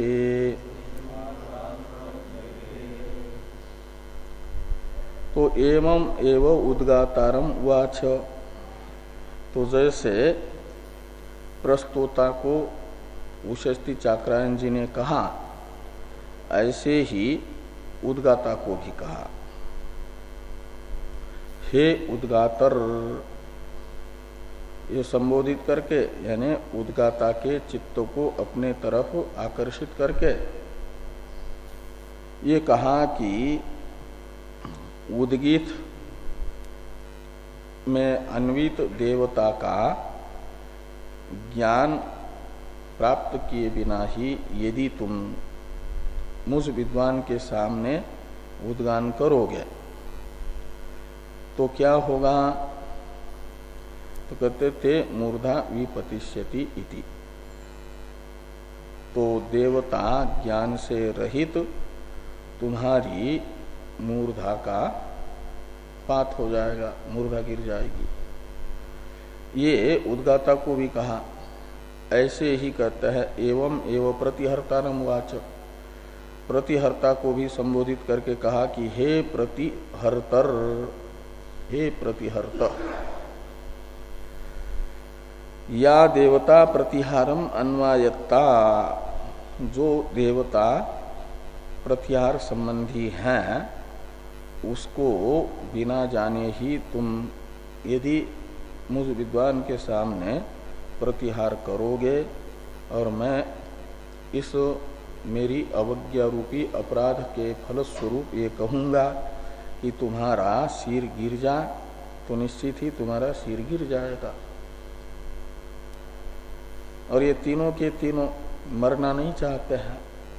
तो एवं एव उद्गातारम वाच, तो जैसे प्रस्तोता को उषस्ति चाक्रायन जी ने कहा, ऐसे ही उद्गाता को भी कहा। हे उद्गातर, ये संबोधित करके, यानी उद्गाता के चित्त को अपने तरफ आकर्षित करके ये कहा कि उद्गीत में अन्वित देवता का ज्ञान प्राप्त किए बिना ही यदि तुम मुझ विद्वान के सामने उद्गान करोगे तो क्या होगा? तो कहते थे मूर्धा विपतिष्यति इति। तो देवता ज्ञान से रहित तुम्हारी मूर्धा का पात हो जाएगा, मूर्धा गिर जाएगी। ये उद्गाता को भी कहा, ऐसे ही कहता है। एवं एवं प्रतिहर्तारम वाच, प्रतिहर्ता को भी संबोधित करके कहा कि हे प्रतिहर्तर, हे प्रतिहर्त। या देवता प्रतिहारम अन्वायत्ता, जो देवता प्रतिहार संबंधी हैं उसको बिना जाने ही तुम यदि मुझ विद्वान के सामने प्रतिहार करोगे और मैं इस मेरी अवज्ञा रूपी अपराध के फलस्वरूप ये कहूँगा कि तुम्हारा सिर गिर जा, तो निश्चित ही तुम्हारा सिर गिर जाएगा। और ये तीनों के तीनों मरना नहीं चाहते हैं।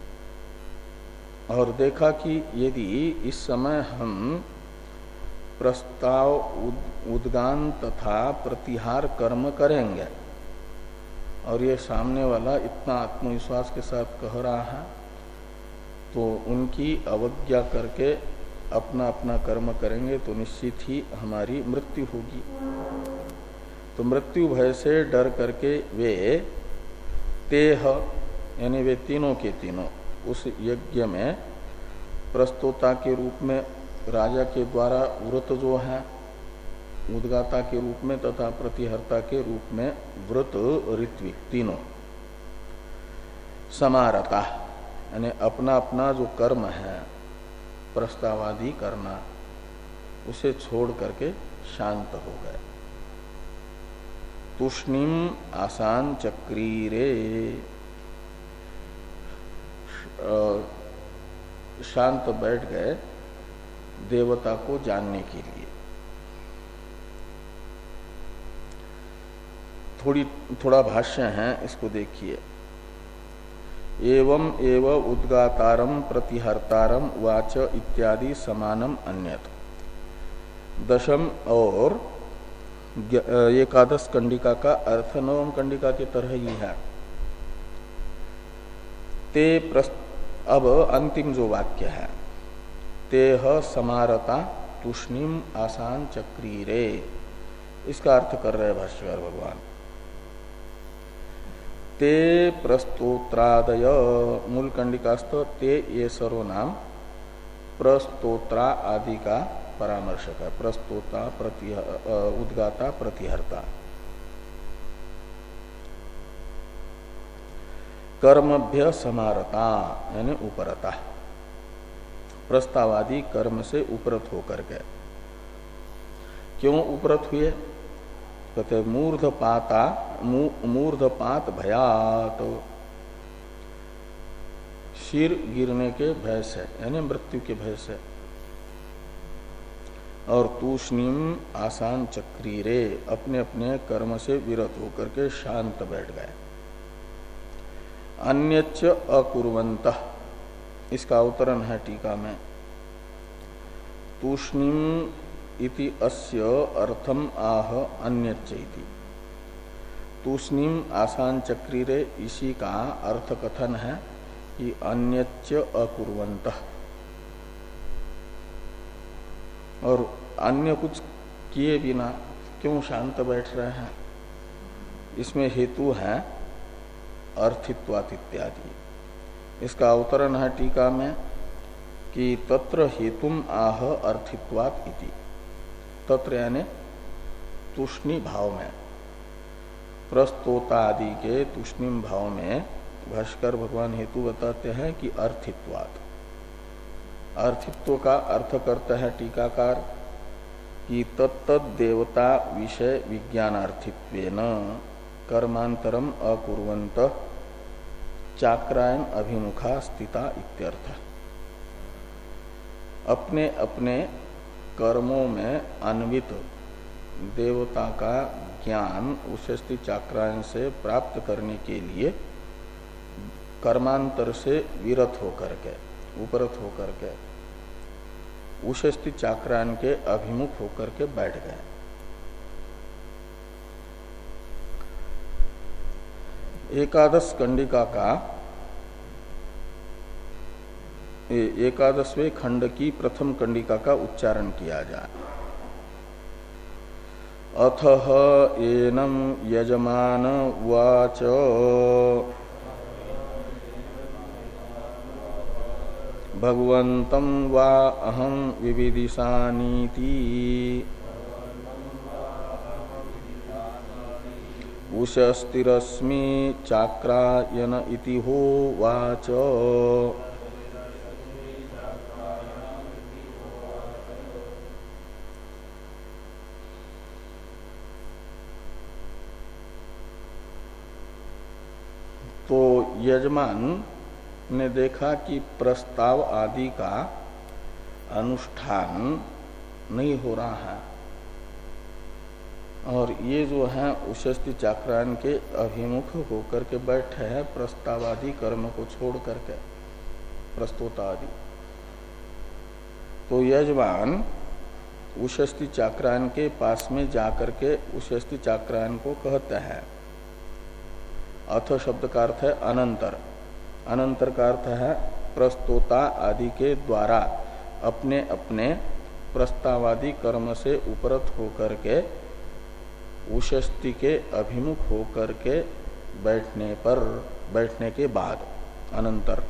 और देखा कि यदि इस समय हम प्रस्ताव उद्गान तथा प्रतिहार कर्म करेंगे और ये सामने वाला इतना आत्मविश्वास के साथ कह रहा है, तो उनकी अवज्ञा करके अपना अपना कर्म करेंगे तो निश्चित ही हमारी मृत्यु होगी। तो मृत्यु भय से डर करके वे तेह यानी वे तीनों के तीनों उस यज्ञ में प्रस्तोता के रूप में राजा के द्वारा व्रत जो है उद्गाता के रूप में तथा प्रतिहर्ता के रूप में व्रत ऋत्विक तीनों समारता यानी अपना अपना जो कर्म है प्रस्तावादि करना उसे छोड़ करके शांत हो गए। तुष्णीम आसान चक्रीरे, शांत बैठ गए देवता को जानने के लिए। थोड़ी थोड़ा भाष्य है, इसको देखिए। एवं एव उद्गातारम प्रतिहर्तारम वाच इत्यादि समानम अन्यत। दशम और एकादश कंडिका का अर्थ नवम कंडिका की तरह ही है। ते प्रस्त अब अंतिम जो वाक्य है, तेह समारता तुष्णीम आसान चक्रीरे, इसका अर्थ कर रहे भाष्यकार भगवान। ते प्रस्तोत्रादय, मूल कंडिकास्थ ते ये सर्वनाम प्रस्तोत्रा आदि का परामर्शक है। प्रस्तोता प्रति उद्गाता प्रतिहर्ता। कर्मभ्य समारता यानी उपरता, प्रस्तावादि कर्म से उपरत होकर के। क्यों उपरत हुए? कहते मूर्धपाता मूर्धपात भयात, सिर गिरने के भय से यानी मृत्यु के भय से। और तूष्णीम आसान चक्रीरे, अपने अपने कर्म से विरत होकर के शांत बैठ गए। अन्यच्च अकुर्वन्तः, इसका अवतरण है टीका में। तूष्णीम इति अस्य अर्थम आह अन्यच्च इति। तूष्णीम आसान चक्रीरे, इसी का अर्थ कथन है कि अन्यच्च अकुर्वन्तः, और अन्य कुछ किए बिना क्यों शांत बैठ रहे हैं? इसमें हेतु है अर्थित्वात् इत्यादि। इसका अवतरण है टीका में कि तत्र हेतुम आह अर्थित्वात् इति। तत्र यानी तुष्णि भाव में, प्रस्तोता आदि के तुष्णिम भाव में भाष्कर भगवान हेतु बताते हैं कि अर्थित्वात्। अर्थित्व का अर्थ करता है टीकाकार कि तत्त देवता विषय विज्ञानार्थित्वेन कर्मांतरम अकुर्वन्त चाक्रायन अभिमुखा स्थिता इत्यर्थ। अपने अपने कर्मों में अन्वित देवता का ज्ञान उषस्थि चाक्रायन से प्राप्त करने के लिए कर्मांतर से विरत होकर के, उपरत होकर के, उषस्थि चाक्रायन के अभिमुख होकर के बैठ गए। एकादश कंडिका का एकादशवें खंड की प्रथम कंडिका का उच्चारण किया जाए। अथह एनं यजमान उवाच भगवन्तं वा अहं विविदिशानीति उषस्तिरस्मि चाक्रायन इति होवाच। तो यजमान ने देखा कि प्रस्ताव आदि का अनुष्ठान नहीं हो रहा है और ये जो है उषस्ति चाक्रायन के अभिमुख होकर के बैठे हैं प्रस्ताव आदि कर्म को छोड़ करके प्रस्तोता आदि। तो यजमान उषस्ति चाक्रायन के पास में जाकर के उषस्ति चाक्रायन को कहते हैं। अथ शब्द का अर्थ है अनंतर, अनंतर का अर्थ है प्रस्तोता आदि के द्वारा अपने अपने प्रस्तावादि कर्म से उपरत होकर के उषस्ति के अभिमुख होकर के बैठने पर बैठने के बाद अनंतर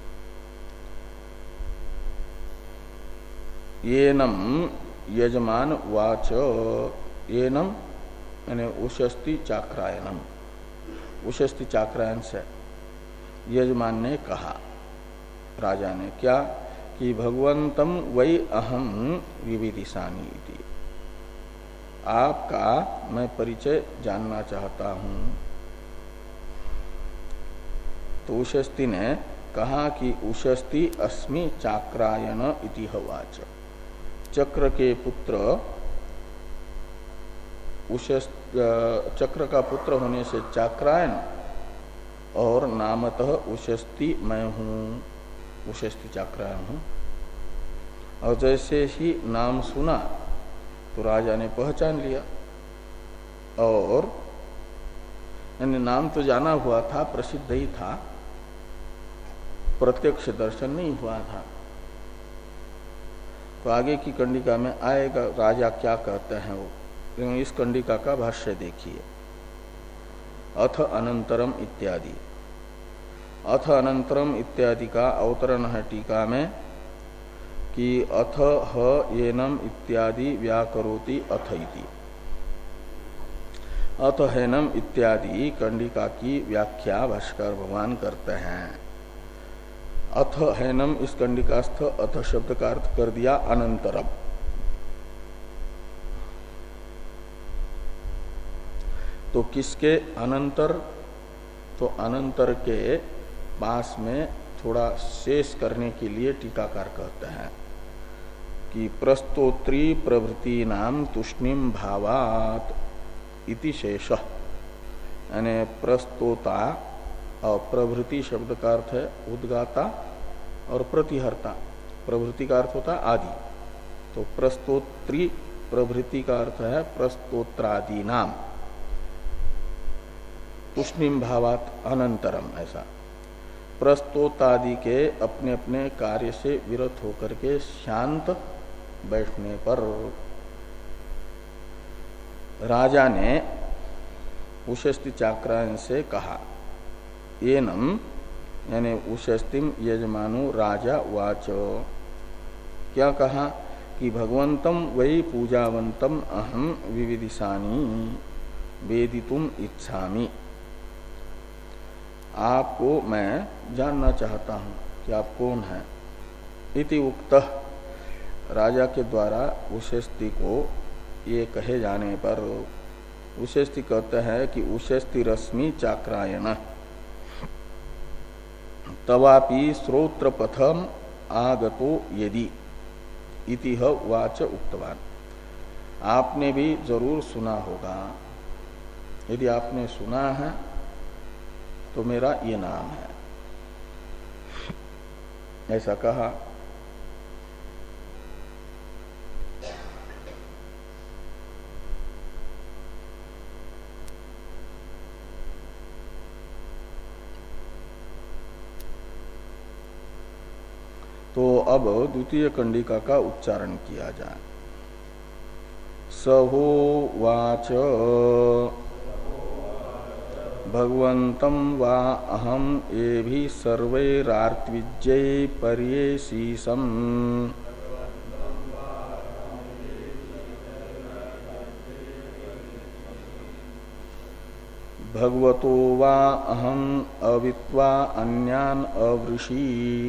येनम यजमान वाच, येनम यानी उषस्ति चाक्रायनम, उषस्ति चाक्रायन से यजमान ने कहा, राजा ने क्या कि भगवंतम वै अहम विविदिशामि इति, आपका मैं परिचय जानना चाहता हूं। तो उषस्ति ने कहा कि उषस्ति अस्मि चाक्रायन इति हवाच, चक्र के पुत्र उषस् चक्र का पुत्र होने से चाक्रायन और नामतः उषस्ति मैं हूँ, उषस्ति चाक्रायन हूँ। और जैसे ही नाम सुना तो राजा ने पहचान लिया और यानी नाम तो जाना हुआ था, प्रसिद्ध ही था, प्रत्यक्ष दर्शन नहीं हुआ था। तो आगे की कंडिका में आएगा राजा क्या कहते हैं वो, लेकिन इस कंडिका का भाष्य देखिए। अथ अनंतरम इत्यादि, अथ अनंतरम इत्यादि का अवतरण है टीका में कि अथ ह येनम इत्यादि व्याकरोति अथ इति। अथ हेनम इत्यादि कंडिका की व्याख्या भाष्कर भगवान करते हैं। अथ हेनम इस कंडिकास्थ अथ शब्द का अर्थ कर दिया अनंतरम। तो किसके अनंतर, तो अनंतर के पास में थोड़ा शेष करने के लिए टीकाकार कहते हैं कि प्रस्तोत्री प्रभृति नाम तुष्णिम भावात इति शेष, यानी प्रस्तोता और प्रभृति शब्द का अर्थ है उद्गाता और प्रतिहर्ता, प्रभृति का अर्थ होता है आदि। तो प्रस्तोत्री प्रभृति का अर्थ है प्रस्तोत्रादि नाम, तुष्णिम भावात अनंतरम, ऐसा प्रस्तोतादि के अपने अपने कार्य से विरत होकर के शांत बैठने पर राजा ने उषस्ति चाक्रायन से कहा, येनम यानी उषस्तिम यजमानो राजा वाच, क्या कहा कि भगवंतम वै पूजावंतम अहम विविदिशामि वेदितुम इच्छामि, आपको मैं जानना चाहता हूं कि आप कौन हैं। इति उक्तः, राजा के द्वारा उषस्ति को ये कहे जाने पर उषस्ति कहते हैं कि उषस्ति रश्मि चाक्रायन तवापि श्रोत्र पथम आगतो यदि इति वाच उक्तवान, आपने भी जरूर सुना होगा, यदि आपने सुना है तो मेरा ये नाम है, ऐसा कहा। तो अब द्वितीय कंडिका का उच्चारण किया जाए। सहोवाच भगवन्तं वा अहम एभि सर्वैरार्त्विज्यै पर्येशीसम् भगवतो वा अहम अवित्वा अन्यान अवृषि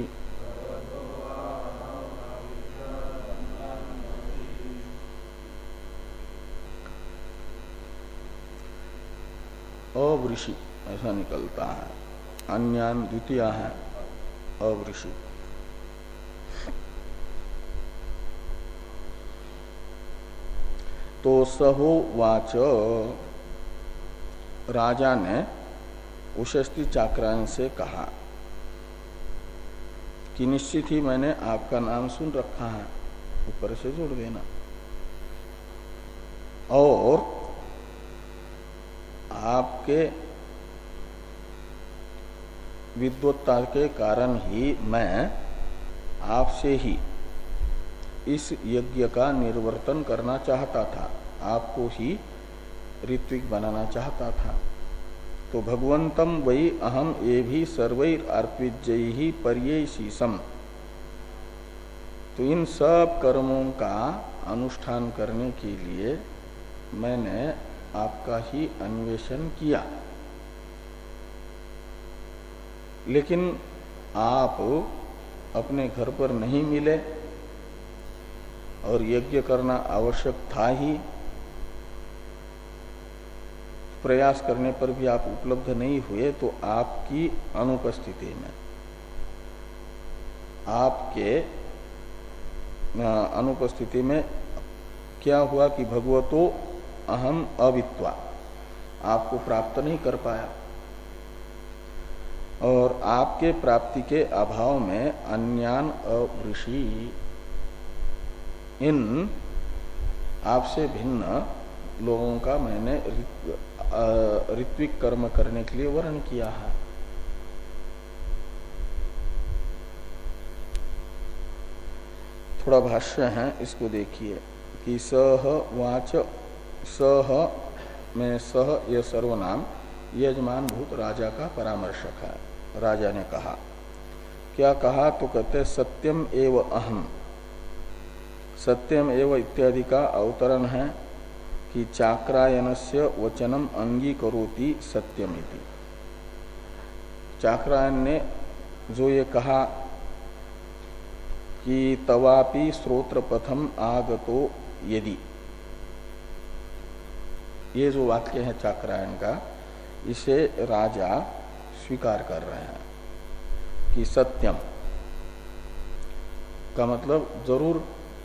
अवृषि ऐसा निकलता है, अन्यान द्वितीय है, अवृषि। तो सहोवाच, राजा ने उशस्ती चाक्रायन से कहा कि निश्चित ही मैंने आपका नाम सुन रखा है, ऊपर से जोड़ देना, और आपके विद्वत्ता के कारण ही मैं आपसे ही इस यज्ञ का निर्वर्तन करना चाहता था, आपको ही ऋत्विक बनाना चाहता था। तो भगवंतम वही अहम ये भी सर्वैर अर्पिज्यै पर्येशीसम, तो इन सब कर्मों का अनुष्ठान करने के लिए मैंने आपका ही अन्वेषण किया, लेकिन आप अपने घर पर नहीं मिले और यज्ञ करना आवश्यक था ही, प्रयास करने पर भी आप उपलब्ध नहीं हुए। तो आपकी अनुपस्थिति में, आपके अनुपस्थिति में क्या हुआ कि भगवतो अहम अवित्वा, आपको प्राप्त नहीं कर पाया, और आपके प्राप्ति के अभाव में अन्यान अवृषि, इन आपसे भिन्न लोगों का मैंने ऋत्विक कर्म करने के लिए वर्ण किया है। थोड़ा भाष्य है, इसको देखिए कि सह वाच, सह में सह यह सर्वनाम यजमान भूत राजा का परामर्शक है। राजा ने कहा, क्या कहा? तो कहते सत्यम एव अहम, सत्यम एव इत्यादि का अवतरण है कि चाक्रायनस्य वचनम अंगीकरोति सत्यमिति। चाक्रायन ने जो ये कहा कि तवापि श्रोत्र पथम आगतो यदि, ये जो वाक्य है चाक्रायन का, इसे राजा स्वीकार कर रहे हैं कि सत्यम का मतलब जरूर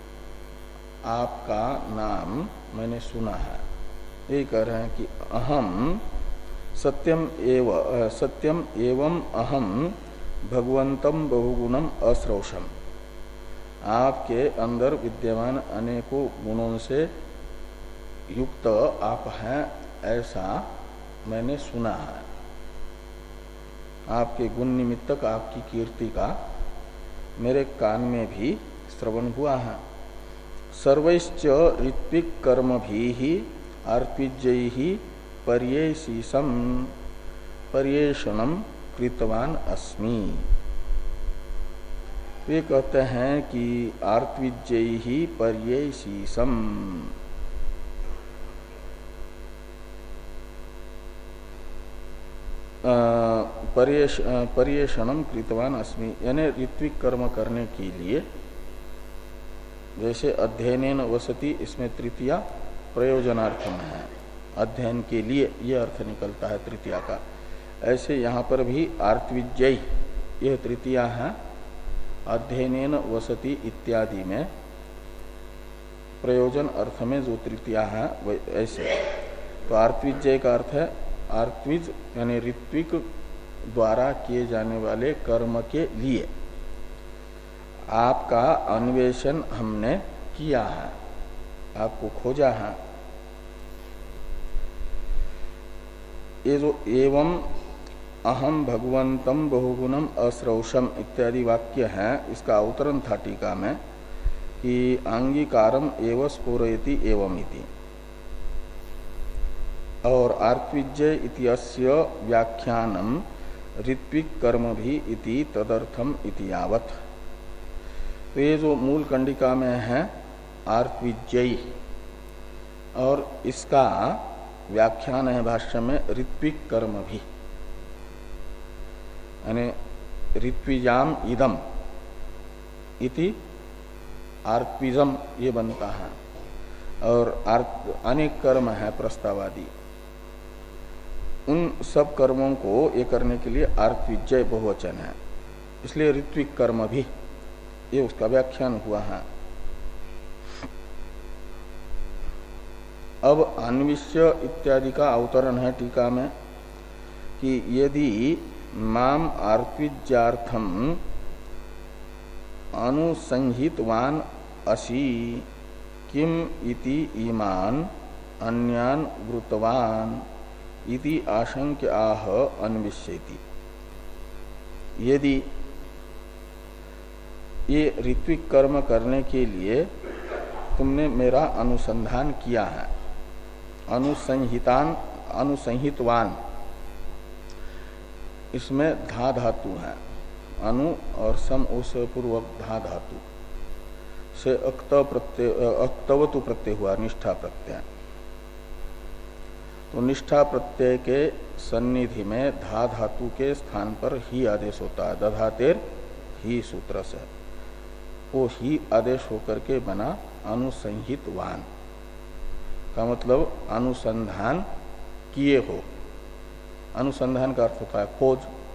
आपका नाम मैंने सुना है। ये कह रहे हैं कि अहम सत्यम एव सत्यम एवं अहम भगवंतम बहुगुणम अस्रौषम, आपके अंदर विद्यमान अनेकों गुणों से युक्त आप हैं, ऐसा मैंने सुना है। आपके गुण निमित्तक आपकी कीर्ति का मेरे कान में भी श्रवण हुआ है। सर्वैश्च ऋत्विक कर्म भी ही अर्पिज्यै पर्येशीसम पर्येषणम कृतवान अस्मि। वे कहते हैं कि आर्त्विज्यै पर्येशीसम, पर्येषणम कृतवान अस्मि, यानी ऋत्विक कर्म करने के लिए, जैसे अध्ययनेन वसति, इसमें तृतीया प्रयोजनार्थ में है, अध्ययन के लिए यह अर्थ निकलता है तृतीया का। ऐसे यहाँ पर भी आर्त्विज्यै यह तृतीया है, अध्ययनेन वसति इत्यादि में प्रयोजन अर्थ में जो तृतीया है ऐसे। तो आर्त्विज्यै का अर्थ है आर्त्विज यानी ऋत्विक द्वारा किए जाने वाले कर्म के लिए आपका अन्वेषण हमने किया है, आपको खोजा है। ये जो एवं अहम भगवंतम बहुगुणम अस्रौषम इत्यादि वाक्य है, इसका अवतरण था टीका में कि आंगीकारम एव स्फुरयति एवमिति, और आर्त्विज्य इत्यस्य व्याख्यानम ऋत्विक कर्म भी इति तदर्थम इति यावत। तो ये जो मूल कंडिका में है आर्त्विज्यई, और इसका व्याख्यान है भाष्य में ऋत्विक कर्म भी, यानी ऋत्विजाम इदम इति आर्त्विजम ये बनता है। और अनेक कर्म है प्रस्तावादी, उन सब कर्मों को ये करने के लिए आर्त्विज्य बहुवचन है, इसलिए ऋत्विक कर्म भी ये उसका व्याख्यान हुआ है। अब अन्विष्य इत्यादि का अवतरण है टीका में कि यदि माम आर्त्विज्यार्थम अनुसंहितवान असि किम इति ईमान अन्यान वृतवान इति आशंक्य आह अन्विष्यति। यदि ये ऋत्विक कर्म करने के लिए तुमने मेरा अनुसंधान किया है, अनुसंहितान अनुसंहितवान, इसमें धा धातु है, अनु और सम उस पूर्वक धा धातु से अक्त प्रत्यय अक्तवतु प्रत्यय हुआ निष्ठा प्रत्यय। तो निष्ठा प्रत्यय के सन्निधि में धा धातु के स्थान पर ही आदेश होता है, दधातेर ही सूत्र से, वो ही आदेश होकर के बना अनुसंहितवान का मतलब अनुसंधान किए हो। अनुसंधान का अर्थ होता है खोज।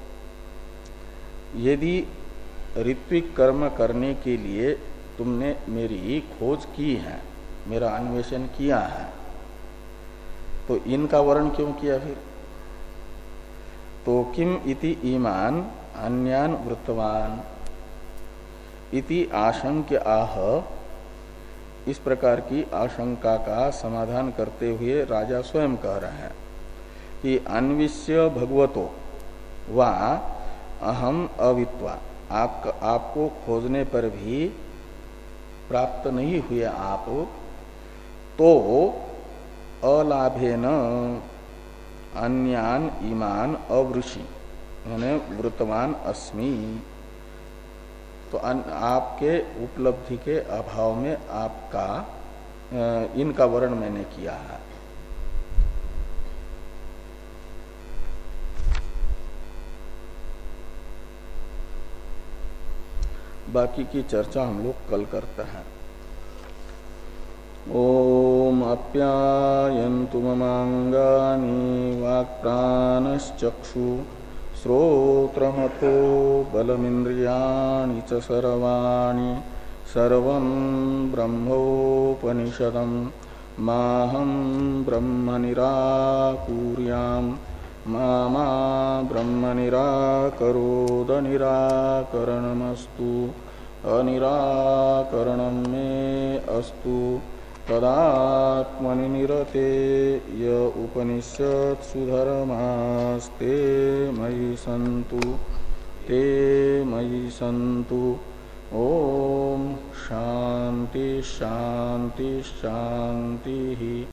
यदि ऋत्विक कर्म करने के लिए तुमने मेरी खोज की है, मेरा अन्वेषण किया है, तो इनका वर्ण क्यों किया फिर? तो किम इति ईमान अन्यान वृत्तवान इति आशंक्य आह, इस प्रकार की आशंका का समाधान करते हुए राजा स्वयं कह रहे हैं कि अन्विष्य भगवतो वा अहम अवित्वा, आप आपको खोजने पर भी प्राप्त नहीं हुए आप, तो अलाभेन अन्यान ईमान अवृषि यानी वृतवान अस्मि। तो आपके उपलब्धि के अभाव में आपका इनका वर्ण मैंने किया है। बाकी की चर्चा हम लोग कल करते हैं। ओम आप्यायन्तु ममांगानि वाक्प्राणश्चक्षु श्रोत्रमथो बलमिन्द्रियाणि च सर्वाणि सर्वं ब्रह्मोपनिषदं माहं ब्रह्म निराकुर्याम् मा मा ब्रह्म निराकरोद निराकरणमस्तु अनिराकरणं मे अस्तु तदात्मनि निरते य उपनिषत्सु धर्मास्ते मयि सन्तु ते मयि सन्तु। ओम शांति शांति शांति।